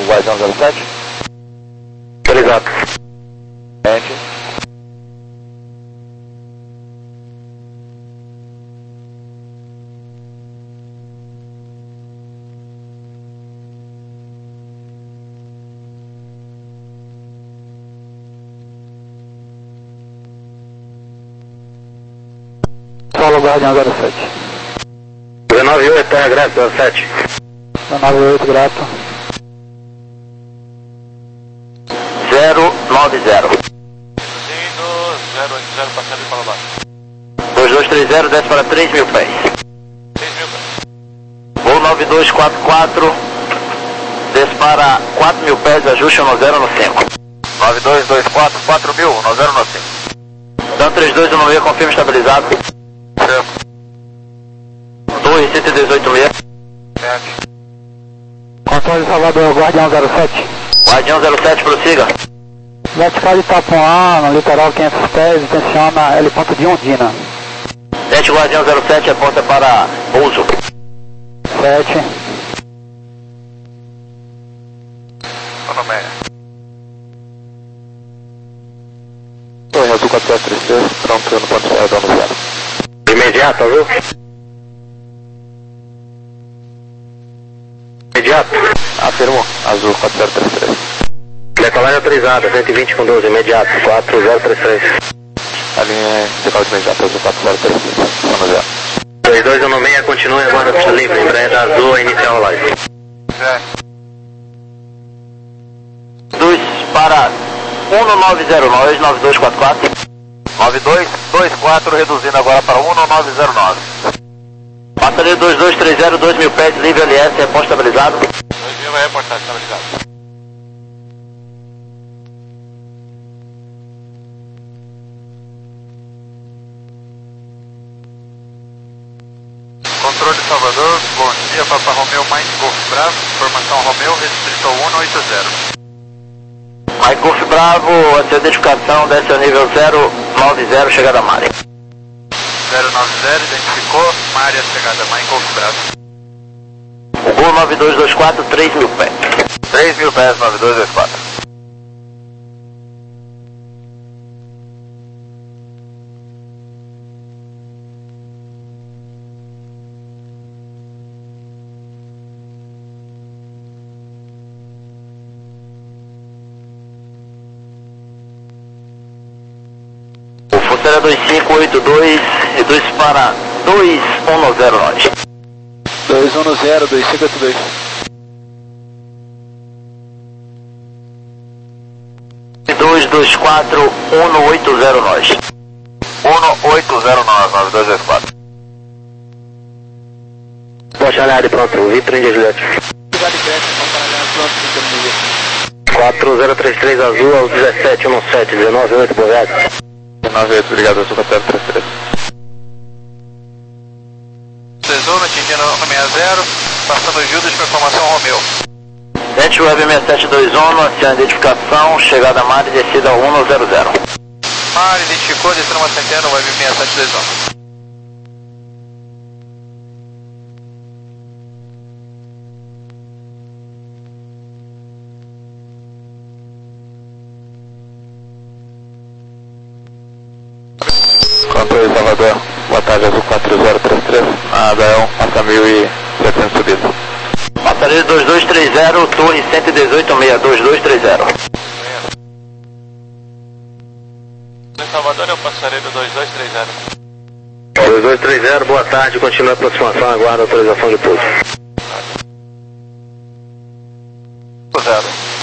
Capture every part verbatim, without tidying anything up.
Guardião zero sete. Autorizado. Mente. Solo Guardião zero sete. dezenove e oito, Terra Grato, zero sete. dezenove e oito, grato. zero nove zero. Reduzindo, zero oito zero, passando e fala baixo. dois dois três zero, desce para três mil pés. três mil pés. Voo nove dois quatro quatro, desce para quatro mil pés, ajuste no zero no cinco. nove dois dois quatro, quatro mil, no zero no cinco. Dan três dois um seis, confirma estabilizado. Certo. dois cento e dezoito meia. Sete. Controle Salvador, Guardião zero sete. Guardião zero sete, prossiga. Vertical de Itapuã, no litoral quinhentos pés, intenciona heliponto de Ondina. sete Guardião zero sete, aponta para pouso. sete. Onomeia. Torre Azul quatro zero três três, pronto no ponto zero, dano zero. Imediato, viu? Imediato. Afirmo, Azul quatro zero três três. Decolagem autorizada, cento e vinte com doze, imediato, quatro zero três três. A linha é decolagem imediata, Azul quatro zero três três, dano zero. dois dois um seis, continue agora pista livre, embraer azul, a iniciar a live. É. Dos para um nove zero nove, nove dois quatro quatro. nove dois dois quatro, reduzindo agora para um nove zero nove. Passaria dois dois três zero, dois mil pés, livre L S, reposto estabilizado. dois mil vai reportar, estabilizado. Controle Salvador, bom dia, Papa Romeo, Mike Golf Bravo, formação Romeo, restrito um oito zero. Mike Golf Bravo, a sua identificação, desce ao nível zero nove zero, chegada a Mari. zero nove zero, identificou, área chegada, Mike Golf Bravo. O Gol nove dois dois quatro, três mil pés. três mil pés, nove dois dois quatro. O Funcionário dois cinco oito dois, reduz para dois um zero nove. dois um zero, dois cinco oito dois. dois dois quatro um oito zero nove. um oito zero nove, nove dois dois quatro. Poxa, aliado, pronto, Vitor Índia Juliette. quatro zero três três azul ao dezessete um sete, dezenove oito, Boviado. dezenove oito, obrigado, Azul quatro zero três três. Tesouro, atingindo sessenta, passando o Judas com informação Romeu. Net Web seis sete dois um, aciona identificação, chegada a Mari, descida um zero zero. Mari identificou, descendo uma centena, Web seis sete dois um. Controle Salvador, boa tarde, Azul quatro zero três três, na H um, passa mil e setecentos subida. Passaria dois dois três zero, torre cento e dezoito seis, dois dois três zero. Em Salvador eu passarei do dois dois três zero. dois dois três zero, boa tarde, continua a aproximação, aguarda a autorização de pouso. zero.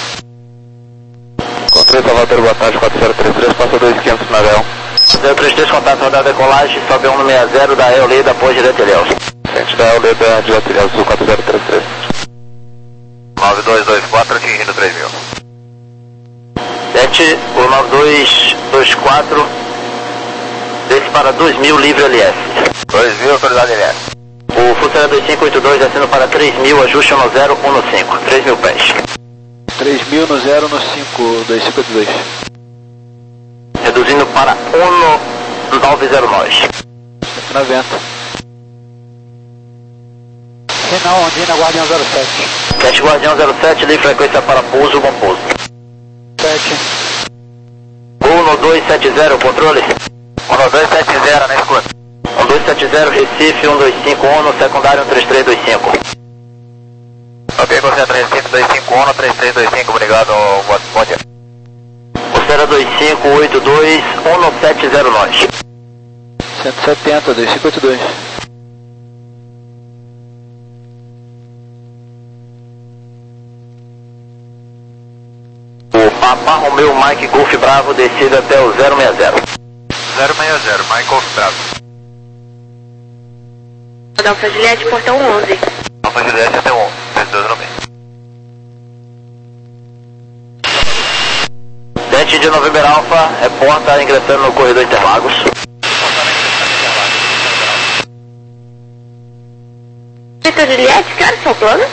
Controle Salvador, boa tarde, quatro zero três três, passa dois quinhentos na H um. zero três três, contato rodada decolagem, sobe um seis zero da Eoleda, após direto Ilhéus. Frente da Eoleda, direto Ilhéus, Azul quatro zero três três. nove dois dois quatro, atingindo três mil. sete, o nove dois dois quatro, desce para dois mil, livre L S. dois mil, autoridade L S. O funcionário dois cinco oito dois, descendo para três mil, ajuste no zero um cinco, três mil pés. três mil no zero no cinco, dois cinco oito dois. Reduzindo para um nove zero nove. cento e noventa. Não, Ondina, Guardião zero sete. Cat Guardião zero sete, livre frequência para pouso, bom pouso. sete. um dois sete zero, controle. um dois sete zero, na escuta. um dois sete zero, Recife, um dois cinco um, no secundário um três três dois cinco. Ok, concentra Recife dois cinco um, três três dois cinco, obrigado, bom dia. Considera dois cinco oito dois um sete zero nove. cento e setenta, dois cinco oito dois. O Papa Romeu Mike Golf Bravo, descida até o zero seis zero. zero seis zero, Mike Golf Bravo. Alfa Juliette, portão onze. Alfa Juliette até um, três dois no meio. Dente de November Alpha, reporta ingressando no corredor Interlagos. Alfa Juliette, que horas são planos?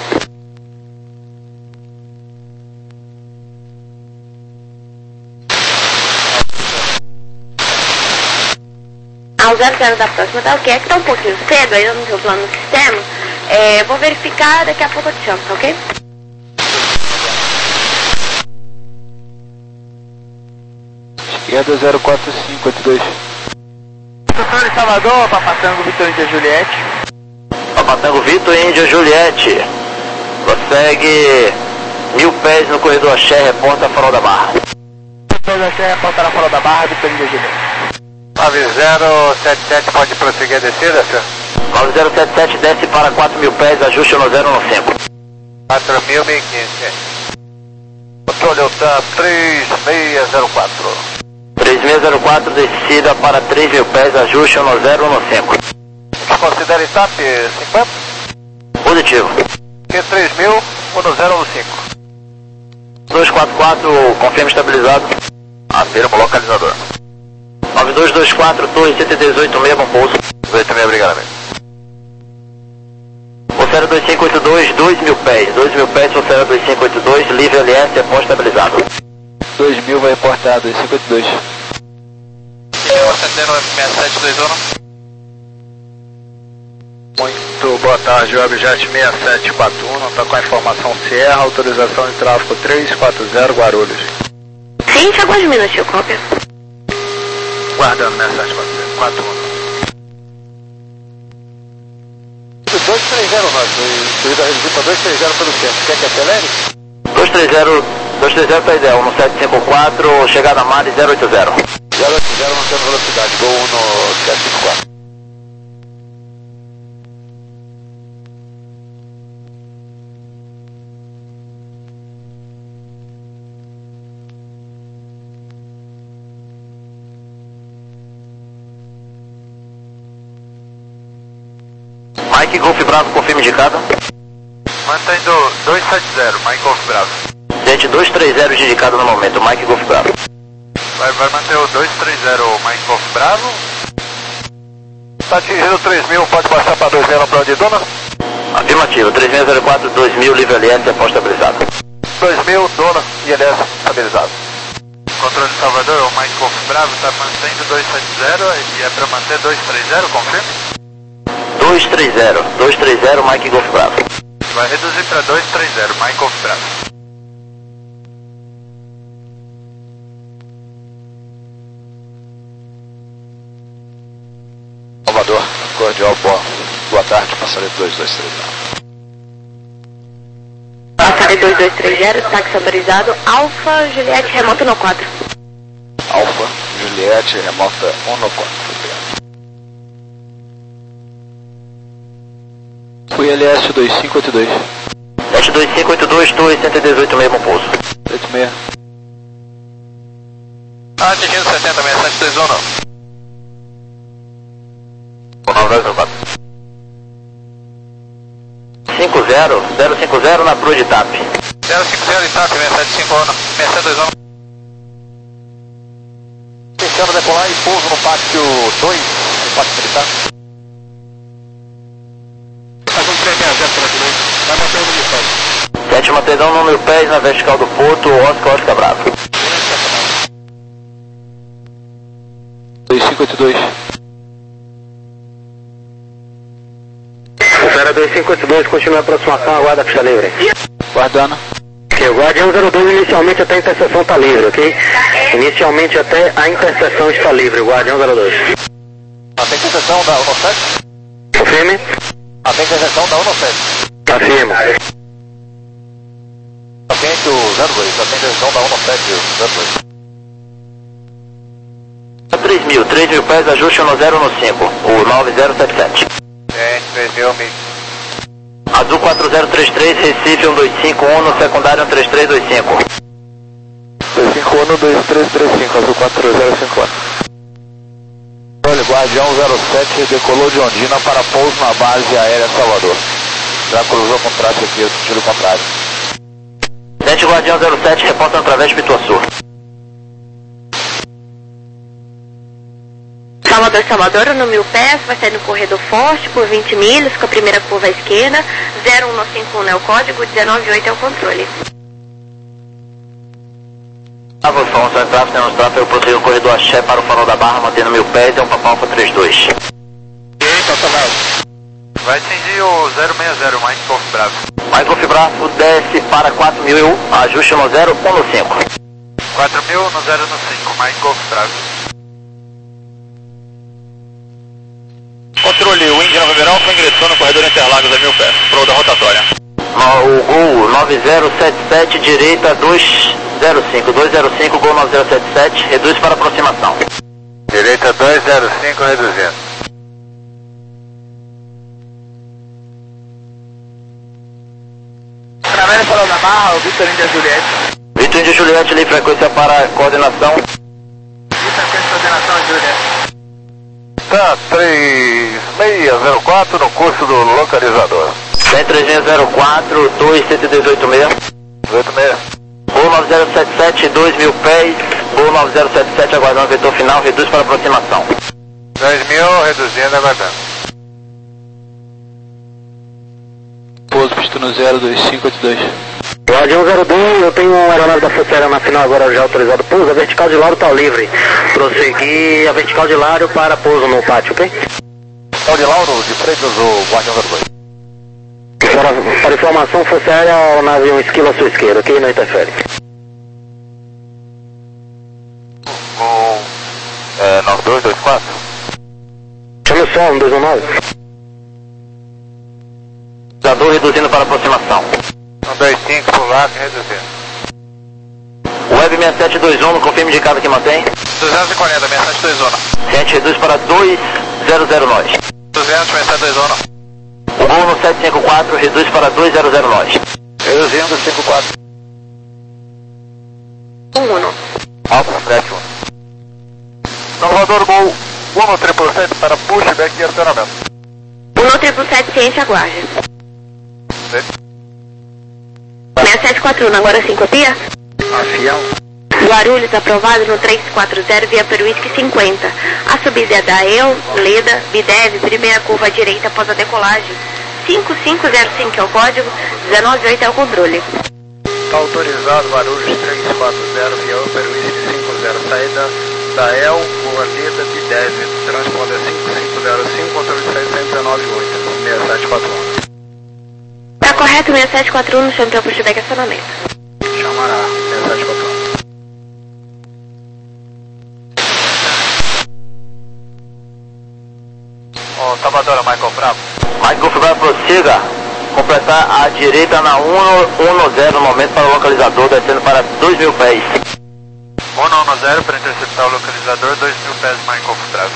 Ao zero zero da próxima, tá ok? É que tá um pouquinho cedo, ainda não tem o plano no sistema. É, vou verificar, daqui a pouco eu te chamo, tá ok? Esquerda zero quatro cinco oito dois. Controle Salvador, Papatango Vitor Índia Juliette. Papatango Vitor Índia Juliette. Prossegue mil pés no corredor Axé, reporta Farol da Barra. Mil pés Axé, reporta na Farol da Barra, Vitor Índia Juliette. nove zero sete sete, pode prosseguir a descida, senhor? nove zero sete sete, desce para quatro mil pés, ajuste no zero um cinco. quatro mil, mil e quinze. Controle Otan três seis zero quatro. três seis zero quatro, descida para três mil pés, ajuste no zero um cinco. Considera E T A P cinquenta? Positivo. Q três mil, um zero um cinco. dois quatro quatro, confirma estabilizado. Afirmo localizador. nove dois dois quatro, torre cento e dezoito, meio, bom pouso. dezoito meio, obrigado, amigo. Forcera dois cinco oito dois, dois mil pés. dois mil pés, Forcera dois cinco oito dois, livre L S, é ponto estabilizado. dois mil vai reportar, dois cinco oito dois. Atendendo seis sete dois um. Muito boa tarde, Objet seis sete quatro um, está com a informação Sierra, autorização de tráfego três quatro zero, Guarulhos. Sim, chegou uns minutos, tio, cópia. Guardando seis sete quatro um. dois três zero, nós, corrida reduzida para dois três zero pelo centro, quer que acelere? dois três zero, dois três zero tá ideal, um sete cinco quatro, chegada a Mari zero oito zero. zero oito zero não tendo velocidade, gol um no sete cinco quatro. Mike Golf Bravo, confirma indicado. Mantendo dois sete zero, Mike Golf Bravo. Gente, dois três zero de indicado no momento, Mike Golf Bravo. Vai, vai manter o dois três zero, Mike Golf Bravo. Está atingindo três mil, pode baixar para dois zero para onde, dona? Afirmativo, três seis zero quatro, dois mil, livre L S, é ponto estabilizado. dois mil, dona e L S estabilizado. Controle de Salvador, o Mike Golf Bravo está mantendo dois sete zero e é para manter dois três zero, confirma? dois três zero, dois três zero, Mike Golf Bravo. Vai reduzir para dois três zero, Mike Golf Bravo. Salvador, cordial, boa, boa tarde, passaredo dois dois três zero. Passaredo dois dois três zero, táxi autorizado, Alfa Juliette, remoto no quadro. Alfa, Juliette, remota um no quatro. Fui L S dois cinco oito dois. Leste dois cinco oito dois, torre cento e dezoito, meio, bom pouso. oito seis. Ah, atingindo setenta, seis sete dois um, não. nove dois zero quatro. cinco zero, zero cinco zero na Cruz de T A P. zero cinco zero, I T A P, seis sete cinco um, não. seis sete dois um. Tentando decolar e pouso no pátio dois, no pátio militar. Vai manter o número pés. Sete mantedão, número pés na vertical do Porto, Oscar Oscar Bravo. dois cinco oito dois. Opera zero dois cinco oito dois, continua a aproximação, aguarda a pista livre. Guardando. Ok, o Guardião zero dois inicialmente até a interseção está livre, ok? Inicialmente até a interseção está livre, o Guardião zero dois. Até a interseção da um sete? Confirme. Até a interseção da um sete. Afirmo. Atende o zero dois, até a interseção da um sete, zero dois. três mil, três mil pés, ajuste no zero no cinco, o nove zero sete sete. É, três mil, amigo. Azul quatro zero três três, Recife um dois cinco um, no secundário um três três dois cinco. dois cinco um, dois três três cinco, Azul quatro zero cinco um. Olha, Guardião zero sete decolou de Ondina para pouso na base aérea Salvador. Já cruzou com tráfego aqui, sentido contrário. Sete Guardião zero sete, reporta através de Pituaçu. Salvador, Salvador, no mil pés, vai sair no corredor forte por vinte milhas, com a primeira curva à esquerda, zero um cinco um é o código, dezenove oito é o controle. Bravo, informação em tráfego, temos tráfego, prosseguir o corredor Axé para o farol da Barra, mantendo mil pés, é um Papa Alfa trinta e dois. Eita, tá vai atingir o zero seis zero, Mike Golf Bravo. Mike Golf Bravo desce para quatro mil, ajuste no zero um no cinco. quatro mil no zero no cinco, Mike Golf Bravo. Controle, o Índia Nova Verão foi ingressou no corredor Interlagos a mil pés, pro da rotatória. O Gol nove zero sete sete, direita dois zero cinco, dois zero cinco, Gol nove zero sete sete, reduz para aproximação. Direita dois zero cinco, reduzindo. Através farol da Barra, o Vitor Índia Juliette. Vitor Índia Juliette, ali frequência para coordenação. Vitor Índia coordenação, Juliette. Tá, três seis zero quatro no curso do localizador. Tem três seis zero quatro, dois um oito seis. dezoito seis. Gol nove zero sete sete, dois mil pés, Gol nove zero sete sete, aguardando o vetor final, reduz para aproximação. dois mil, reduzindo, aguardando. Pouso pista no zero dois cinco oito dois. Guardião zero dois, eu tenho uma aeronave da Força Aérea Nacional agora já autorizado pouso, a vertical de Lauro está livre. Prosseguir a vertical de Lauro para pouso no pátio, ok? Vertical de Lauro, de frente ao Guardião zero dois. Para, para informação, Força Aérea, a aeronave um esquilo à sua esquerda, ok? Não interfere. Gol é, nove dois dois quatro. Chame o som, um dois um nove. Zador reduzindo para aproximação. um dois cinco, por lá, reduzindo. Web seis sete dois um, confirme de casa que mantém. duzentos e quarenta, seis sete dois um. Gente, reduz para dois zero zero nove. duzentos, seis sete dois um. O Gol no sete cinco quatro reduz para dois zero zero nove. Reduzindo, cinco quatro. um um. Alfa, frete um. Salvador, Gol um triple sete para pushback e acionamento. um no triple sete, ciência, aguarde. seis sete quatro um, agora sim, copia? Afião. Guarulhos aprovado no três quatro zero via Peruísque cinquenta. A subida é da E L, Leda, Bidev, primeira curva à direita após a decolagem. cinco cinco zero cinco é o código, dezenove oito é o controle. Está autorizado Guarulhos três quatro zero via Peruísque cinquenta, saída da E L, Rua Leda, Bidev, transponder cinco cinco zero cinco, controle seiscentos e nove oito, seis sete quatro um. Tá correto, seis sete quatro um, no chão para pushback acionamento. Chamará, seis sete quatro um. Ô, Salvador, Michael Bravo. Michael Bravo, prossiga. Completar à direita na um um zero no momento para o localizador, descendo para dois mil pés. um um zero para interceptar o localizador, dois mil pés, Michael Bravo.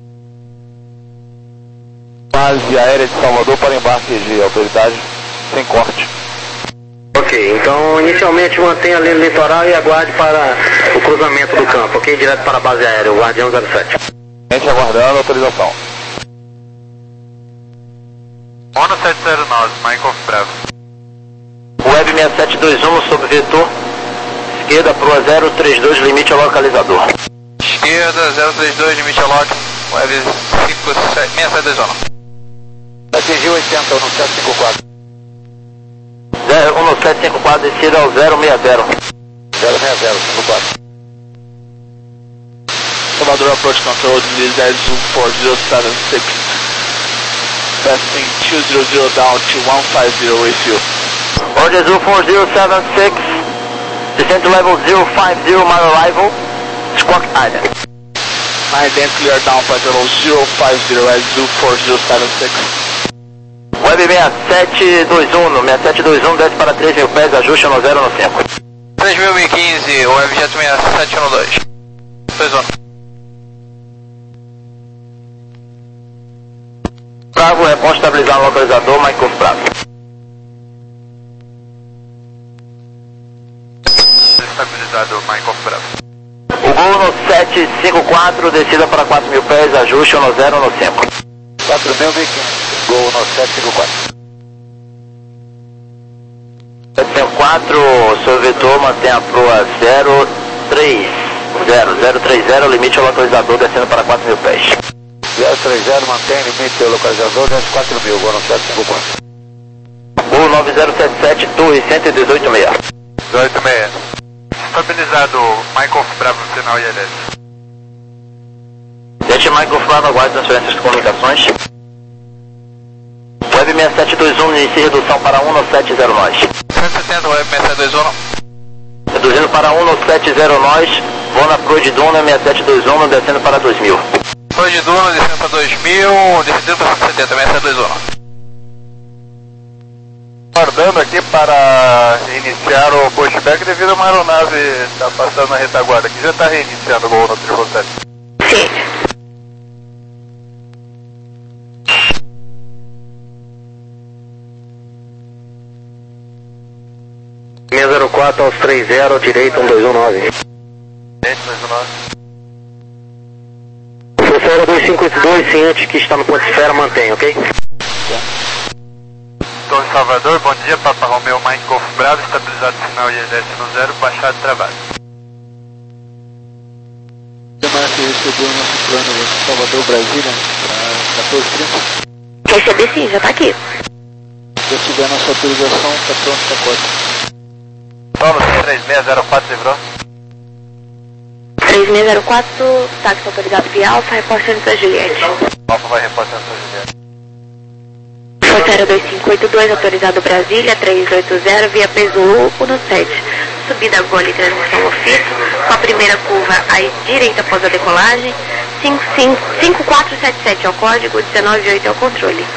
Base aérea de Salvador para embarque de autoridade sem corte. Ok, então inicialmente mantenha a linha litoral e aguarde para o cruzamento do campo, ok? Direto para a base aérea, o Guardião zero sete. Gente aguardando autorização. um sete zero nove, Michael Bravo. Web seis sete dois um sobre vetor, esquerda Proa zero três dois, limite ao localizador. Esquerda, zero três dois, limite ao lock, Web cinco sete seis sete dois um. Atingiu oitenta no sete cinco quatro. um no sete cinco quatro, descida ao zero seis zero. zero seis zero, cinco quatro. Salvador approach control, dez um four zero seven six. requesting two zero zero down to one five zero with you. Roger, zero four zero seven six, descent to level zero five zero, my arrival, Squawk Island. I then clear down para level zero five zero at zero four zero seven six. Web sessenta e sete dois um, sessenta e sete dois um, desce para três mil pés, ajuste no zero no cinco. três mil e quinze, Webjet sessenta e sete um dois. dois um. Bravo, reposta estabilizar no localizador, Mike Golf Bravo. Estabilizado, Mike Golf Bravo. O Gol no sete cinco quatro, descida para quatro mil pés, ajuste no zero no cinco. quatro mil e quinhentos, Gol no sete cinco quatro. sete cinco quatro, seu vetor mantém a proa zero três zero, zero três zero, limite ao localizador, descendo para quatro mil pés. zero três zero, mantém limite ao localizador, desce quatro mil, Gol no sete cinco quatro. Gol nove zero sete sete, torre cento e dezoito seis. dezoito seis. Estabilizado, Michael Bravo, final I L S. Deixe Michael Bravo, aguarde transferências de comunicações. Web sessenta e sete dois um, inicie redução para um no sete zero nós. cento e setenta, Web sessenta e sete dois um. Reduzindo para um no sete zero nós, vou na Pro de Duna, sessenta e sete dois um, descendo para dois mil. Pro de Duna, descendo para dois mil, descendo para cento e setenta, sessenta e sete dois um. Aguardando aqui para iniciar o pushback devido a uma aeronave estar passando na retaguarda, que já está reiniciando o voo no triplo sete. Sim. seis zero quatro aos três zero, direito um dois um nove. Direito dois um nove. Professor dois cinco oito dois, ciente que está no ponto de esfera, mantém, ok? Torre Salvador, bom dia, Papa Romeo Mike Golf Bravo, estabilizado sinal I L S no zero, baixado travado. Semana que recebeu o nosso plano de Salvador, Brasília, para quatorze trinta. Recebi sim, já tá aqui. Já tiver a nossa autorização, está pronto o pacote. Solo três seis zero quatro, livrou. três seis zero quatro, táxi autorizado via Alfa, reportando para Juliette. Alfa vai reportando para Juliette. Força dois cinco oito dois, autorizado Brasília, três oito zero, via peso um no sete. Subida gole e transmissão ofício, com a primeira curva à direita após a decolagem, cinco quatro sete sete é o código, dezenove oito é o controle.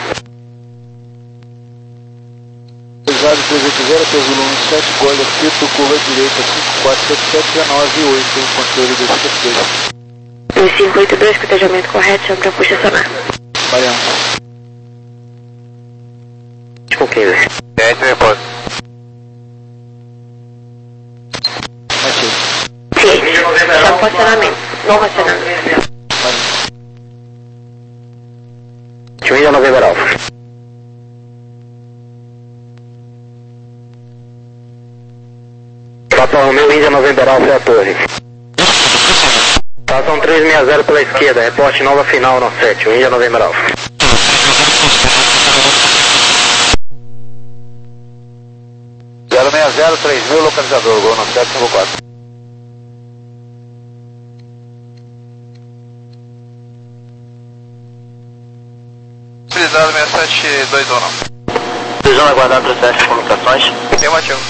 Autorizado três oito zero, peso um no sete, gole ofício, curva à direita, cinco quatro sete sete, dezenove oito, controle dois cinco dois. dois cinco oito dois, cotejamento correto, chama para puxa sonar. Mariana. Com quinze. Ciente, repouso. Ciente, chama para acionamento, não racionamento. Índia November Alpha. Papa Romeo, Índia November Alpha é a torre. Estação três seis zero pela esquerda, reporte nova final no sete, Índia November Alpha. zero seis zero, três mil, localizador, Gol no sete cinco quatro. Utilizado sessenta e sete dois um. Precisando aguardar transferência de comunicações. Tem um ativo.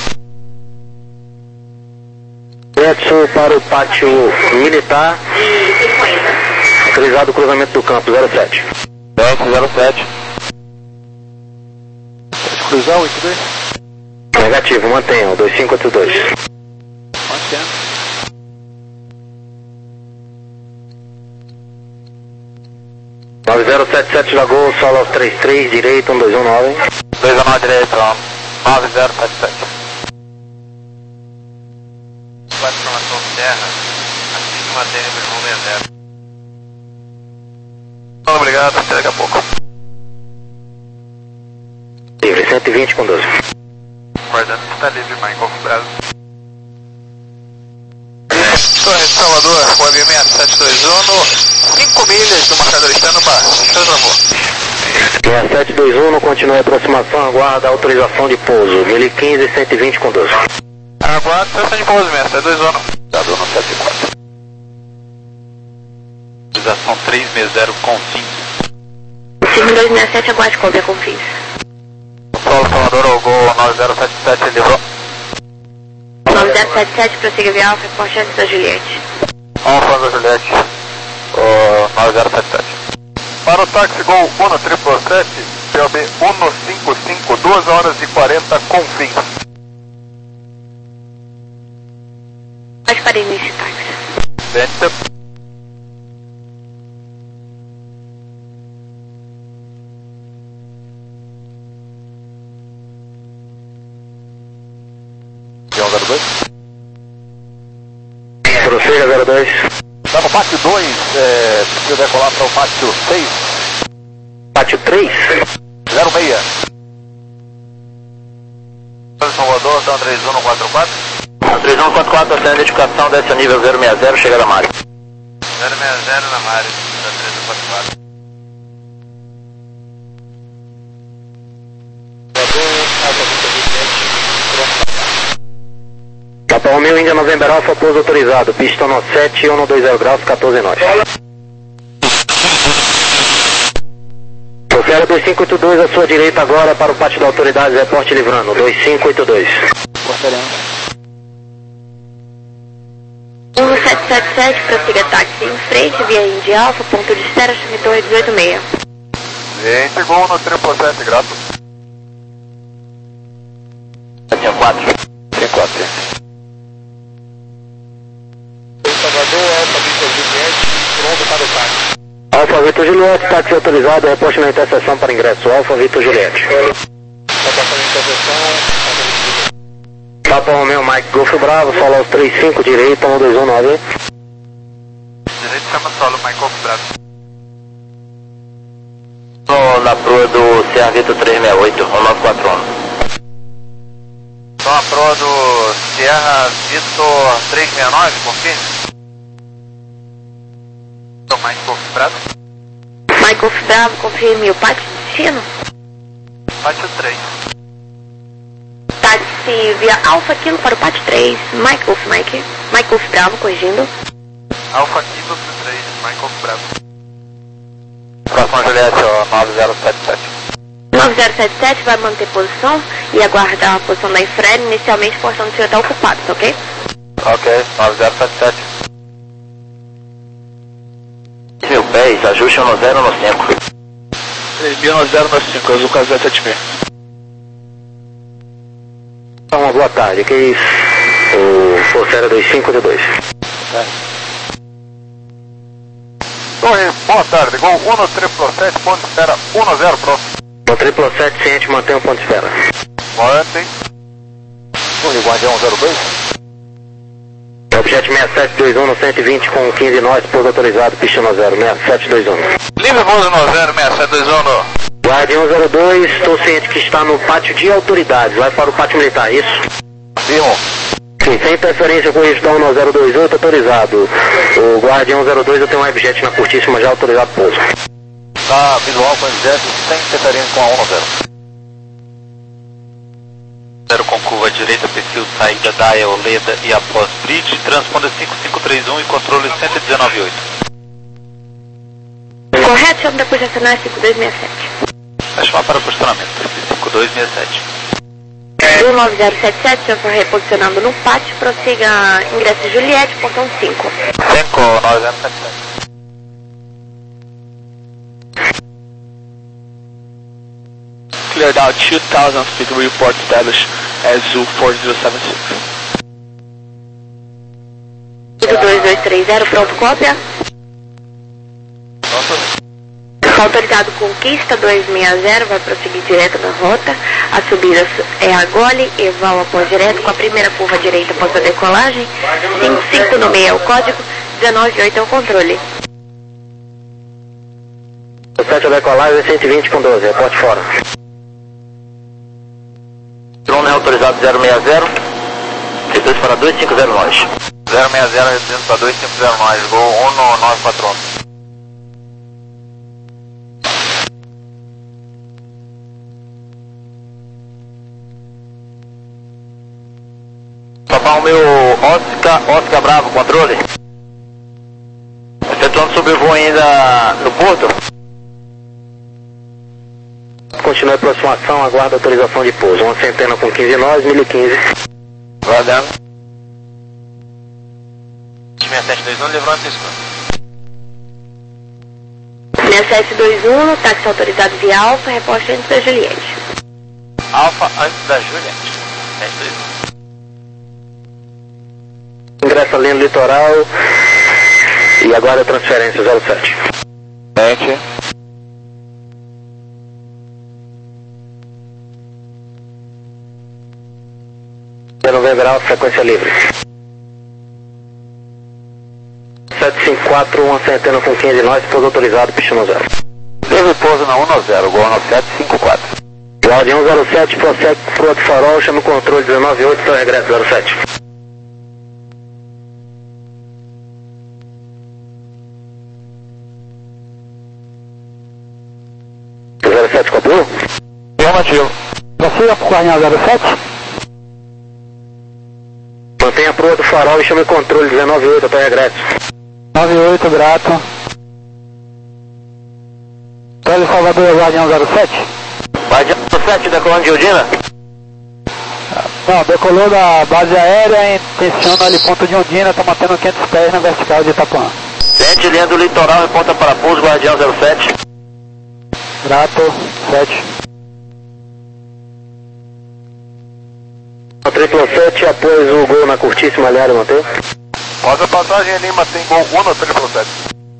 Edson para o pátio militar. Autorizado o cruzamento do campo, zero sete. sete zero sete. Cruzar oito dois? Negativo, mantenham, dois cinco oito dois. Mantendo. nove zero sete sete Lagoa, solo aos três três, direito, um dois um nove. dois um nove direito, nove zero sete sete. quatro informação terra, assim que mantém o volume é zero. Obrigado, até daqui a pouco. Livre, cento e vinte com doze. Guardando que está livre, Mike Golf Bravo. Torre de Salvador, Web sessenta e sete dois um, cinco milhas do marcador externo para seus amor. sessenta e sete dois um, continua a aproximação, aguarda a autorização de pouso, mil e quinze, cento e vinte com doze. Aguarda a de pouso, sessenta e sete dois um. Tá dando sete quatro. Autorização três seis zero com cinco. Firme dois seis sete, aguarde cópia, confins. Solo Salvador, o Gol nove zero sete sete, livrou. nove zero sete sete, prossiga via Alfa, Porsche da Juliette. Alfa da Juliette, o nove zero sete sete. Para o táxi Gol um sete sete sete, P O B um cinco cinco, duas horas e quarenta, confins. Pode parar nesse táxi. Vente. zero dois. Prossiga zero dois. Está no pátio dois, é, precisa decolar para o pátio seis. Pátio três. zero seis. Salvador, está três um quatro quatro. três um quatro quatro, acende a identificação, desce a nível zero seis zero, chega da Mari. zero seis zero na Mari, está três um quatro quatro. Papa Romeo, Índia November Alfa, pouso autorizado, pista um sete, um dois zero graus, quatorze nove. Profera dois cinco oito dois, à sua direita agora para o pátio da autoridade, reporte livrando, dois cinco oito dois. um sete sete sete, prossiga táxi em frente, via Índia Alfa, ponto de espera, Torre dezoito seis. Gente, Gol no triplo sete, grato. Tinha quatro. Tinha quatro. Salvador, Alfa Vitor Juliette, pronto para o táxi. Alfa Vitor Juliette, táxi autorizado, reposte na interseção para ingresso. Alfa Vitor Juliette. Está passando a interseção. Papa Romeo, Mike Golf Bravo, solo aos três cinco, direita, um dois um nove. Direito chama solo, Michael Bravo. No, na proa do C A Vitor três seis oito, um nove quatro um. Então a proa do Sierra Vitor três seis nove, confirme? Então, Michael Bravo. Michael Bravo, confirme o pátio de destino. Pátio três. Táxi via Alfa Kilo para o pátio três, Michael Mike. Michael Bravo, corrigindo. Alfa Kilo três, Michael Bravo. Próxima Juliette, ó, nove zero sete sete. nove zero sete sete vai manter posição e aguardar a posição da Infrared. Inicialmente o portão do senhor está ocupado, tá ok? Ok, nove zero sete sete. Mil pés, ajuste um zero no cinco. três mil zero no cinco, azul K zero sete seis. Uma boa tarde, que é isso? O Forcera dois cinco oito dois. É. Torre, boa tarde, Gol um no triplo sete, ponto de espera um zero, próximo. No triplo sete, ciente, mantém o ponto de espera. Mantém. Torre, Guardião zero dois. Objeto seis sete dois um no cento e vinte com quinze nós, pouso autorizado, pista no zero, seis sete dois um. Livre pouso no zero, seis sete dois um no... Guardião zero dois, estou ciente que está no pátio de autoridades, vai para o pátio militar, isso? Firmo. Sim, sem interferência com isso, um zero dois oito, autorizado. O Guardião zero dois, eu tenho um webjet na curtíssima já autorizado pouso. Tá visual com webjet, sem interferência com a um zero. zero com curva direita, perfil saída da Eoleda e após bridge, transponder cinco cinco três um e controle cento e dezenove oito. Correto, chama da posicionar cinco dois seis sete. Vai chamar para posicionamento, cinco dois seis sete. Do nove zero sete sete, já foi reposicionando no pátio, prossiga ingresso de Juliette, portão cinco. cinco nove zero sete sete. Cleared out two thousand feet, report established Azul four zero seven six. dois dois três zero, pronto, cópia. Está autorizado Conquista dois seis zero, vai prosseguir direto na rota. A subida é a Gole, Eval após direto, com a primeira curva direita após a decolagem. cinco cinco no meio é o código, dezenove oito é o controle. sete a decolagem, cento e vinte com doze, reporte fora. Drone autorizado zero seis zero, reduz para dois cinco zero nós. zero seis zero reduzindo para dois cinco zero nós, Gol um no nove quatro um. Papão meu Oscar, Oscar Bravo, controle. Efetuando sobrevoo ainda no porto. continue a aproximação, aguarda autorização de pouso. Uma centena com quinze nós, mil e quinze. Guardando. seis sete dois um, levanta isso. seis sete dois um, táxi autorizado via Alfa, reposta antes da Juliette. Alfa antes da Juliette. sete dois um. Ingressa a linha do litoral e aguarda a transferência zero sete. sete. Novembro, frequência livre. sete cinco quatro, uma centena com quinze nós, pouso autorizado, pistão zero. Teve pouso na um zero, Gol nove sete cinco quatro. Guardião zero sete, prossegue pro outro farol, chama o controle dezenove oito, seu regresso zero sete. zero sete copiou? Afirmativo. Prossiga pro Guardião zero sete. Mantenha a proa do farol e chame o controle dezenove oito até regresso. nove oito, grato. Tele Salvador, Guardião zero sete. Guardião zero sete, decolando de Udina? Não, decolou da base aérea, intenciona ali ponto de Ondina, tá mantendo quinhentos pés na vertical de Itapuã. Sente linha do litoral, reponta para pouso, Guardião zero sete. Grato, sete. Triplo sete, após o gol na curtíssima área, mantém. Após a passagem em Lima tem gol um no triplo sete.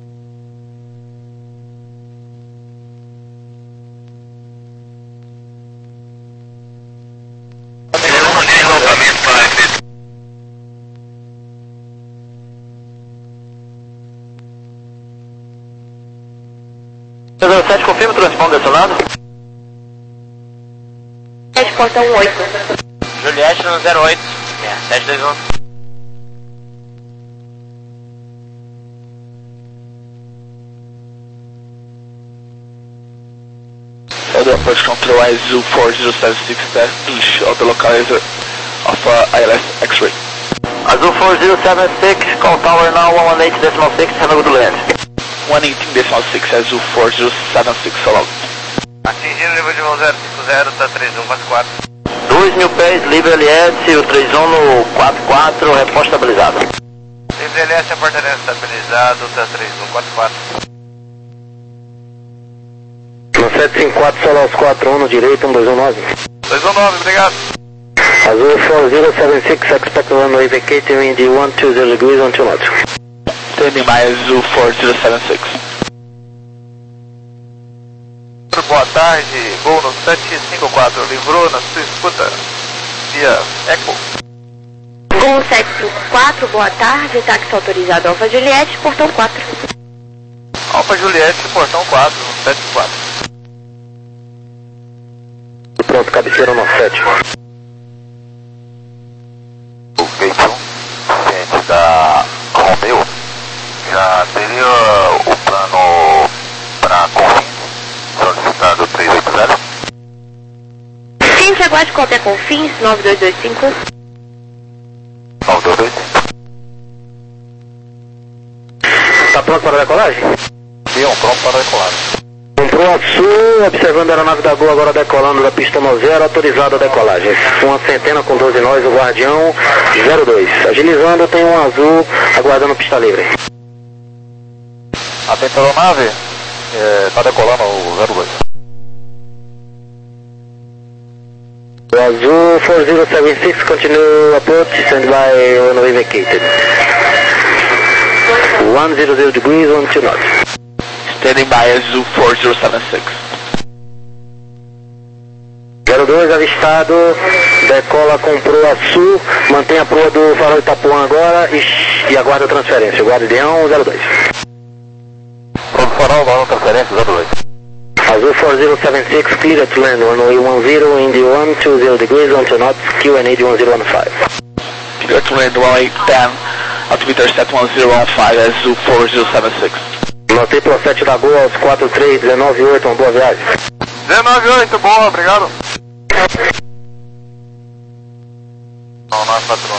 zero sete, confirma o transponder desse lado. sete portão oito. Juliette no zero oito. sete dois um. Other approach control Azul four zero seven six, establish of the localizer of uh, I L S X-ray. Azul four zero seven six, call tower now one one eight decimal six, have a good land. one eighteen decimal six, Azul four zero seven six, along. Atingindo o nível de voo zero cinco zero, tá três um quatro quatro. dois mil pés, livre L S, o três um no quatro quatro, reposta estabilizado. Livre L S, apartamento estabilizado, tá três um quatro quatro. No sete cinco quatro, solo aos quatro um no direito, um dois um nove. dois um nove, obrigado. Azul four zero seven six, expect runway vacating wind one two zero degrees, one two knots. Standing by Azul four zero seven six. Boa tarde, gol no sete cinco quatro, livrou na sua escuta, via Eco. Gol sete cinco quatro, boa tarde, táxi autorizado Alfa Juliette, portão quatro. Alfa Juliette, portão quatro, sete quatro. Pronto, cabeceira no sete. O gate um, ciente da Romeo, já teria o plano para Confins, solicitado três oito zero. Ciente, aguarde cópia com fins, nove dois dois cinco. nove dois dois cinco. Está pronto para a decolagem? Sim, pronto para a decolagem. Comprou a sul, observando a aeronave da Gol agora decolando da pista no zero, autorizada a decolagem. Uma centena com doze nós, o Guardião zero dois. Agilizando, tem um azul, aguardando pista livre. Atento à nave, está decolando o zero dois. O azul four zero seven six, continue approach, stand by runway vacated. one zero zero degrees, one two knots. Standing by Azul four zero seven six. zero dois avistado, decola com proa sul, mantém a proa do farol Itapuã agora e, e aguarda a transferência. Guardião zero dois. Proa do farol, agora transferência zero dois. Azul four zero seven six, clear to land, runway one zero, Indy one two zero degrees, one two knots, Q N A one zero one five. Clear to land one eight ten, altimeter set one zero one five, Azul four zero seven six. Notei pro sete da Gol aos quatro três, dezenove oito, uma boa viagem. dezenove oito, boa, obrigado. Não, não é patrão.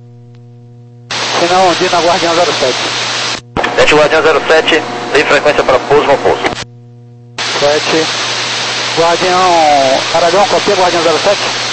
Sinal Ondina, Guardião zero sete. sete Guardião zero sete, tem frequência para pouso ou pouso. sete, Guardião Aragão, copia, Guardião zero sete.